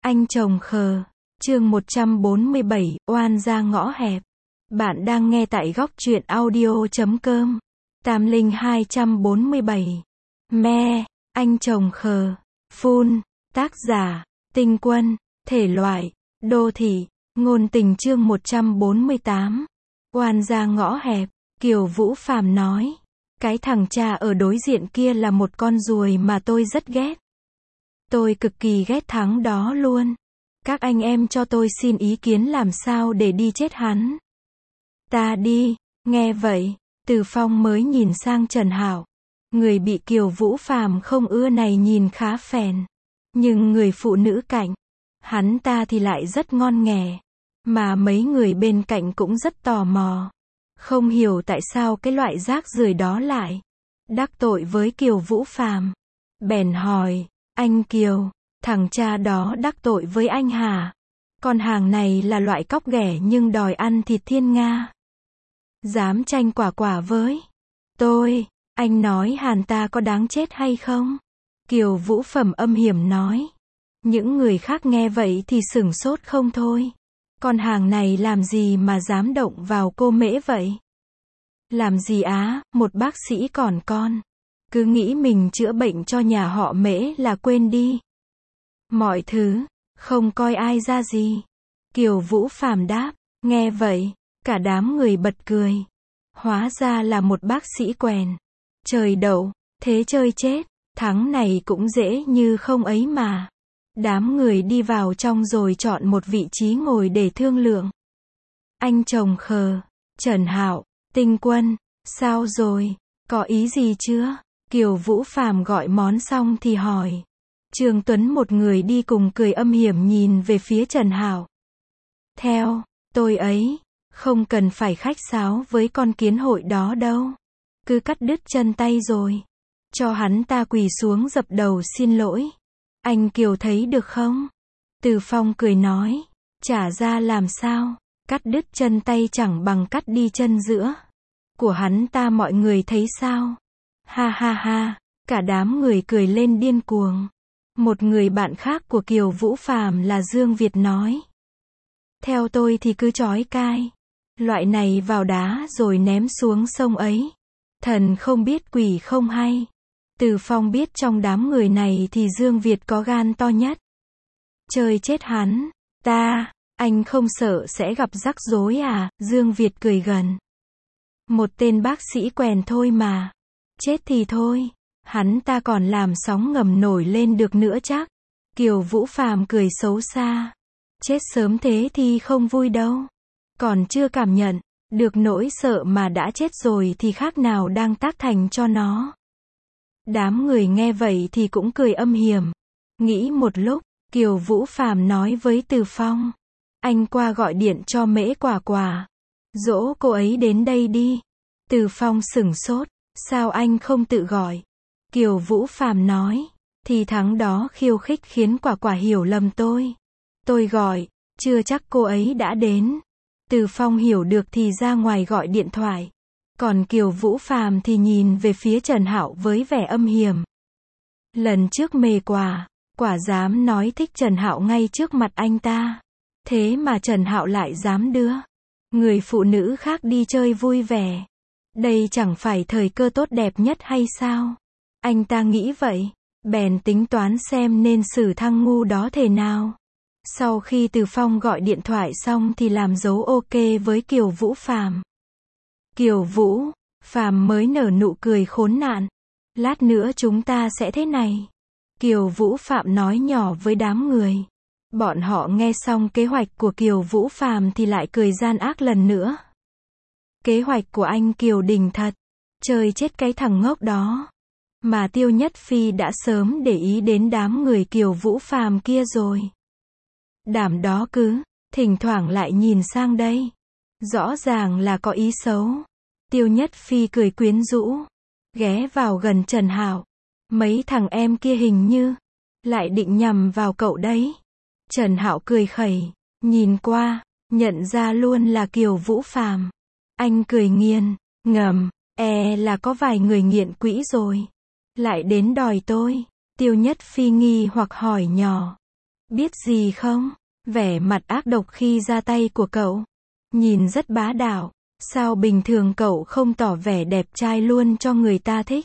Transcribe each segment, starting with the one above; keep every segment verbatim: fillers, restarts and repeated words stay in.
Anh chồng khờ. Chương một trăm bốn mươi bảy, oan ra ngõ hẹp. Bạn đang nghe tại góc truyện audio chấm com. Tam Linh hai trăm bốn mươi bảy. Me, anh chồng khờ. Phun. Tác giả, Tinh Quân. Thể loại, đô thị. Ngôn tình chương một trăm bốn mươi tám. Oan ra ngõ hẹp. Kiều Vũ Phàm nói. Cái thằng cha ở đối diện kia là một con ruồi mà tôi rất ghét. Tôi cực kỳ ghét thằng đó luôn. Các anh em cho tôi xin ý kiến làm sao để đi chết hắn. Ta đi. Nghe vậy, Từ Phong mới nhìn sang Trần Hảo. Người bị Kiều Vũ Phàm không ưa này nhìn khá phèn. Nhưng người phụ nữ cạnh hắn ta thì lại rất ngon nghẻ. Mà mấy người bên cạnh cũng rất tò mò. Không hiểu tại sao cái loại rác rưởi đó lại đắc tội với Kiều Vũ Phàm. Bèn hỏi, anh Kiều, thằng cha đó đắc tội với anh hả? Con hàng này là loại cóc ghẻ nhưng đòi ăn thịt thiên nga. Dám tranh quả quả với tôi, anh nói hàn ta có đáng chết hay không? Kiều Vũ Phàm âm hiểm nói. Những người khác nghe vậy thì sửng sốt không thôi. Con hàng này làm gì mà dám động vào cô Mễ vậy? Làm gì á, một bác sĩ còn con. Cứ nghĩ mình chữa bệnh cho nhà họ Mễ là quên đi mọi thứ, không coi ai ra gì. Kiều Vũ Phàm đáp. Nghe vậy, cả đám người bật cười. Hóa ra là một bác sĩ quèn. Trời đậu, thế chơi chết, thắng này cũng dễ như không ấy mà. Đám người đi vào trong rồi chọn một vị trí ngồi để thương lượng. Anh chồng khờ, Trần Hạo, Tinh Quân, sao rồi, có ý gì chưa? Kiều Vũ Phàm gọi món xong thì hỏi. Trương Tuấn một người đi cùng cười âm hiểm nhìn về phía Trần Hạo. Theo tôi ấy, không cần phải khách sáo với con kiến hội đó đâu. Cứ cắt đứt chân tay rồi cho hắn ta quỳ xuống dập đầu xin lỗi. Anh Kiều thấy được không? Từ Phong cười nói. Chả ra làm sao, cắt đứt chân tay chẳng bằng cắt đi chân giữa của hắn ta, mọi người thấy sao? Ha ha ha, cả đám người cười lên điên cuồng. Một người bạn khác của Kiều Vũ Phàm là Dương Việt nói. Theo tôi thì cứ chói cai loại này vào đá rồi ném xuống sông ấy. Thần không biết quỷ không hay. Từ Phong biết trong đám người này thì Dương Việt có gan to nhất. Chơi chết hắn. Ta, anh không sợ sẽ gặp rắc rối à? Dương Việt cười gần. Một tên bác sĩ quèn thôi mà. Chết thì thôi. Hắn ta còn làm sóng ngầm nổi lên được nữa chắc. Kiều Vũ Phàm cười xấu xa. Chết sớm thế thì không vui đâu. Còn chưa cảm nhận được nỗi sợ mà đã chết rồi thì khác nào đang tác thành cho nó. Đám người nghe vậy thì cũng cười âm hiểm. Nghĩ một lúc, Kiều Vũ Phàm nói với Từ Phong. Anh qua gọi điện cho Mễ Quả Quả. Dỗ cô ấy đến đây đi. Từ Phong sửng sốt. Sao anh không tự gọi? Kiều Vũ Phàm nói. Thì thằng đó khiêu khích khiến Quả Quả hiểu lầm tôi. Tôi gọi, chưa chắc cô ấy đã đến. Từ Phong hiểu được thì ra ngoài gọi điện thoại. Còn Kiều Vũ Phàm thì nhìn về phía Trần Hạo với vẻ âm hiểm. Lần trước mê Quả, Quả dám nói thích Trần Hạo ngay trước mặt anh ta. Thế mà Trần Hạo lại dám đưa người phụ nữ khác đi chơi vui vẻ. Đây chẳng phải thời cơ tốt đẹp nhất hay sao? Anh ta nghĩ vậy, bèn tính toán xem nên xử thằng ngu đó thế nào. Sau khi Từ Phong gọi điện thoại xong thì làm dấu ok với Kiều Vũ Phàm. Kiều Vũ Phàm mới nở nụ cười khốn nạn. Lát nữa chúng ta sẽ thế này. Kiều Vũ Phàm nói nhỏ với đám người. Bọn họ nghe xong kế hoạch của Kiều Vũ Phàm thì lại cười gian ác lần nữa. Kế hoạch của anh Kiều Đình thật. Chơi chết cái thằng ngốc đó. Mà Tiêu Nhất Phi đã sớm để ý đến đám người Kiều Vũ Phàm kia rồi. Đảm đó cứ thỉnh thoảng lại nhìn sang đây. Rõ ràng là có ý xấu. Tiêu Nhất Phi cười quyến rũ. Ghé vào gần Trần Hạo. Mấy thằng em kia hình như lại định nhằm vào cậu đấy. Trần Hạo cười khẩy. Nhìn qua, nhận ra luôn là Kiều Vũ Phàm. Anh cười nghiền, ngầm. E là có vài người nghiện quỹ rồi. Lại đến đòi tôi. Tiêu Nhất Phi nghi hoặc hỏi nhỏ. Biết gì không? Vẻ mặt ác độc khi ra tay của cậu. Nhìn rất bá đạo. Sao bình thường cậu không tỏ vẻ đẹp trai luôn cho người ta thích?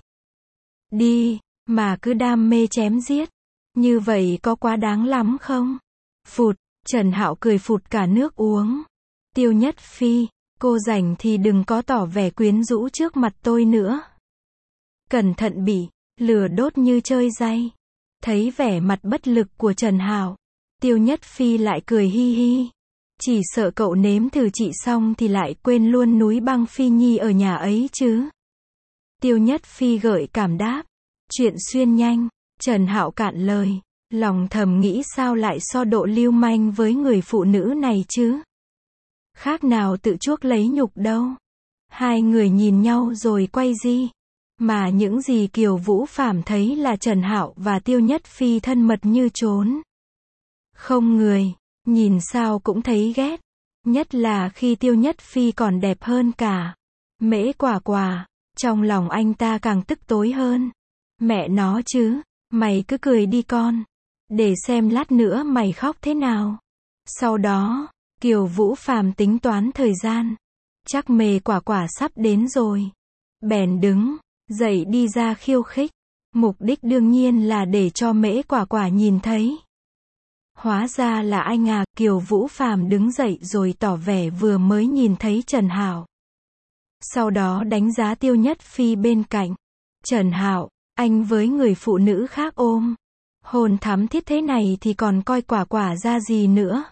Đi, mà cứ đam mê chém giết. Như vậy có quá đáng lắm không? Phụt, Trần Hạo cười phụt cả nước uống. Tiêu Nhất Phi, cô rảnh thì đừng có tỏ vẻ quyến rũ trước mặt tôi nữa. Cẩn thận bị lửa đốt như chơi day. Thấy vẻ mặt bất lực của Trần Hạo, Tiêu Nhất Phi lại cười hi hi. Chỉ sợ cậu nếm thử chị xong thì lại quên luôn núi băng Phi Nhi ở nhà ấy chứ. Tiêu Nhất Phi gợi cảm đáp. Chuyện xuyên nhanh. Trần Hạo cạn lời. Lòng thầm nghĩ sao lại so độ lưu manh với người phụ nữ này chứ. Khác nào tự chuốc lấy nhục đâu. Hai người nhìn nhau rồi quay đi. Mà những gì Kiều Vũ Phàm thấy là Trần Hạo và Tiêu Nhất Phi thân mật như trốn không người. Nhìn sao cũng thấy ghét. Nhất là khi Tiêu Nhất Phi còn đẹp hơn cả Mễ Quả Quả. Trong lòng anh ta càng tức tối hơn. Mẹ nó chứ. Mày cứ cười đi con. Để xem lát nữa mày khóc thế nào. Sau đó, Kiều Vũ Phàm tính toán thời gian. Chắc Mễ Quả Quả sắp đến rồi. Bèn đứng dậy đi ra khiêu khích. Mục đích đương nhiên là để cho Mễ Quả Quả nhìn thấy. Hóa ra là anh à. Kiều Vũ Phàm đứng dậy rồi tỏ vẻ vừa mới nhìn thấy Trần Hạo. Sau đó đánh giá Tiêu Nhất Phi bên cạnh. Trần Hạo, anh với người phụ nữ khác ôm hôn thắm thiết thế này thì còn coi Quả Quả ra gì nữa.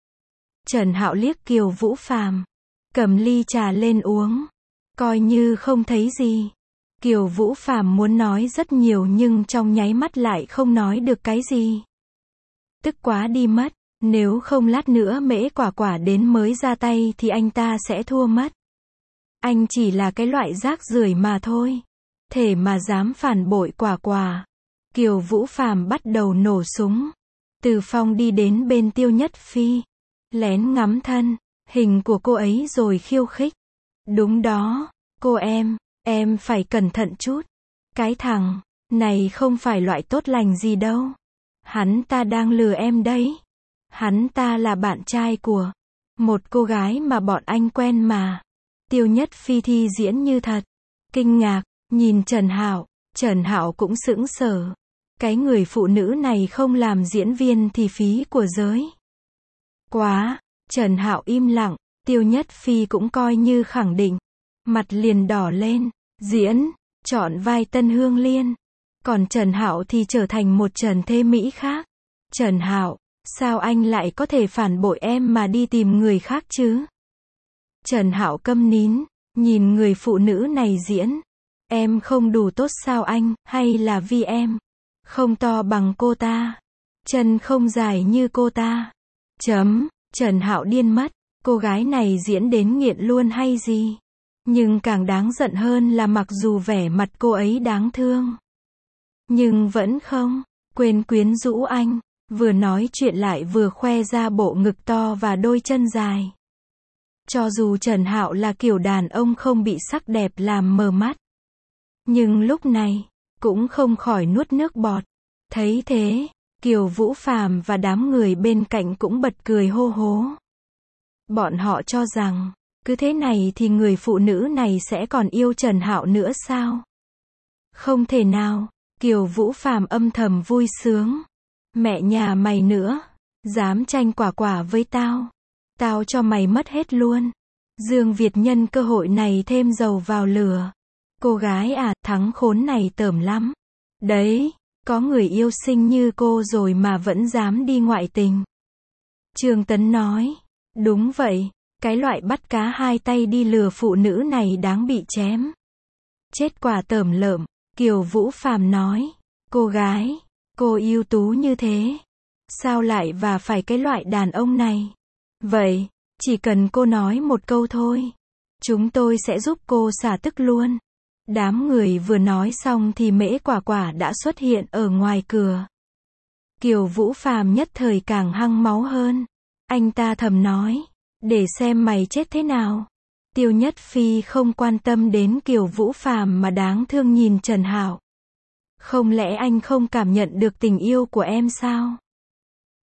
Trần Hạo liếc Kiều Vũ Phàm, cầm ly trà lên uống, coi như không thấy gì. Kiều Vũ Phàm muốn nói rất nhiều nhưng trong nháy mắt lại không nói được cái gì. Tức quá đi mất, nếu không lát nữa Mễ Quả Quả đến mới ra tay thì anh ta sẽ thua mất. Anh chỉ là cái loại rác rưởi mà thôi. Thể mà dám phản bội Quả Quả. Kiều Vũ Phàm bắt đầu nổ súng. Từ Phong đi đến bên Tiêu Nhất Phi, lén ngắm thân hình của cô ấy rồi khiêu khích. Đúng đó, cô em, em phải cẩn thận chút. Cái thằng này không phải loại tốt lành gì đâu. Hắn ta đang lừa em đấy. Hắn ta là bạn trai của một cô gái mà bọn anh quen mà. Tiêu Nhất Phi thi diễn như thật. Kinh ngạc, nhìn Trần Hạo. Trần Hạo cũng sững sờ. Cái người phụ nữ này không làm diễn viên thì phí của giới. Quá, Trần Hạo im lặng. Tiêu Nhất Phi cũng coi như khẳng định. Mặt liền đỏ lên. Diễn, chọn vai Tân Hương Liên. Còn Trần Hạo thì trở thành một Trần Thế Mỹ khác. Trần Hạo, sao anh lại có thể phản bội em mà đi tìm người khác chứ? Trần Hạo câm nín, nhìn người phụ nữ này diễn. Em không đủ tốt sao anh, hay là vì em không to bằng cô ta, chân không dài như cô ta? Chấm, Trần Hạo điên mất, cô gái này diễn đến nghiện luôn hay gì? Nhưng càng đáng giận hơn là mặc dù vẻ mặt cô ấy đáng thương, nhưng vẫn không quên quyến rũ anh, vừa nói chuyện lại vừa khoe ra bộ ngực to và đôi chân dài. Cho dù Trần Hạo là kiểu đàn ông không bị sắc đẹp làm mờ mắt, nhưng lúc này cũng không khỏi nuốt nước bọt. Thấy thế, Kiều Vũ Phàm và đám người bên cạnh cũng bật cười hô hố. Bọn họ cho rằng cứ thế này thì người phụ nữ này sẽ còn yêu Trần Hạo nữa sao? Không thể nào. Kiều Vũ Phàm âm thầm vui sướng. Mẹ nhà mày nữa, dám tranh Quả Quả với tao, tao cho mày mất hết luôn. Dương Việt nhân cơ hội này thêm dầu vào lửa. Cô gái à, thắng khốn này tởm lắm. Đấy, có người yêu xinh như cô rồi mà vẫn dám đi ngoại tình. Trương Tấn nói, đúng vậy, cái loại bắt cá hai tay đi lừa phụ nữ này đáng bị chém. Chết quả tởm lợm. Kiều Vũ Phàm nói, cô gái, cô ưu tú như thế, sao lại và phải cái loại đàn ông này? Vậy, chỉ cần cô nói một câu thôi, chúng tôi sẽ giúp cô xả tức luôn. Đám người vừa nói xong thì Mễ Quả Quả đã xuất hiện ở ngoài cửa. Kiều Vũ Phàm nhất thời càng hăng máu hơn. Anh ta thầm nói, để xem mày chết thế nào. Tiêu Nhất Phi không quan tâm đến Kiều Vũ Phàm mà đáng thương nhìn Trần Hạo. Không lẽ anh không cảm nhận được tình yêu của em sao?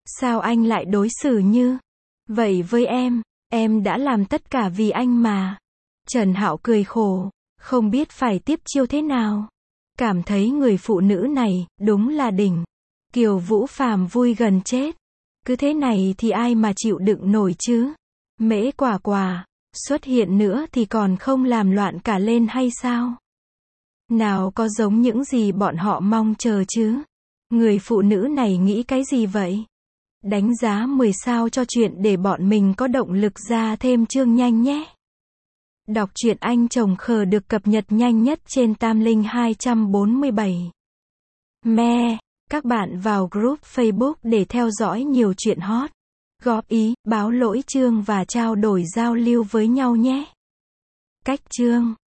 Sao anh lại đối xử như vậy với em? Em đã làm tất cả vì anh mà. Trần Hạo cười khổ, không biết phải tiếp chiêu thế nào. Cảm thấy người phụ nữ này, đúng là đỉnh. Kiều Vũ Phàm vui gần chết. Cứ thế này thì ai mà chịu đựng nổi chứ? Mễ Quả Quả, xuất hiện nữa thì còn không làm loạn cả lên hay sao? Nào có giống những gì bọn họ mong chờ chứ? Người phụ nữ này nghĩ cái gì vậy? Đánh giá mười sao cho chuyện để bọn mình có động lực ra thêm chương nhanh nhé. Đọc truyện Anh Chồng Khờ được cập nhật nhanh nhất trên Tam Linh hai bốn bảy. Me, các bạn vào group Facebook để theo dõi nhiều chuyện hot, góp ý, báo lỗi chương và trao đổi giao lưu với nhau nhé. Cách chương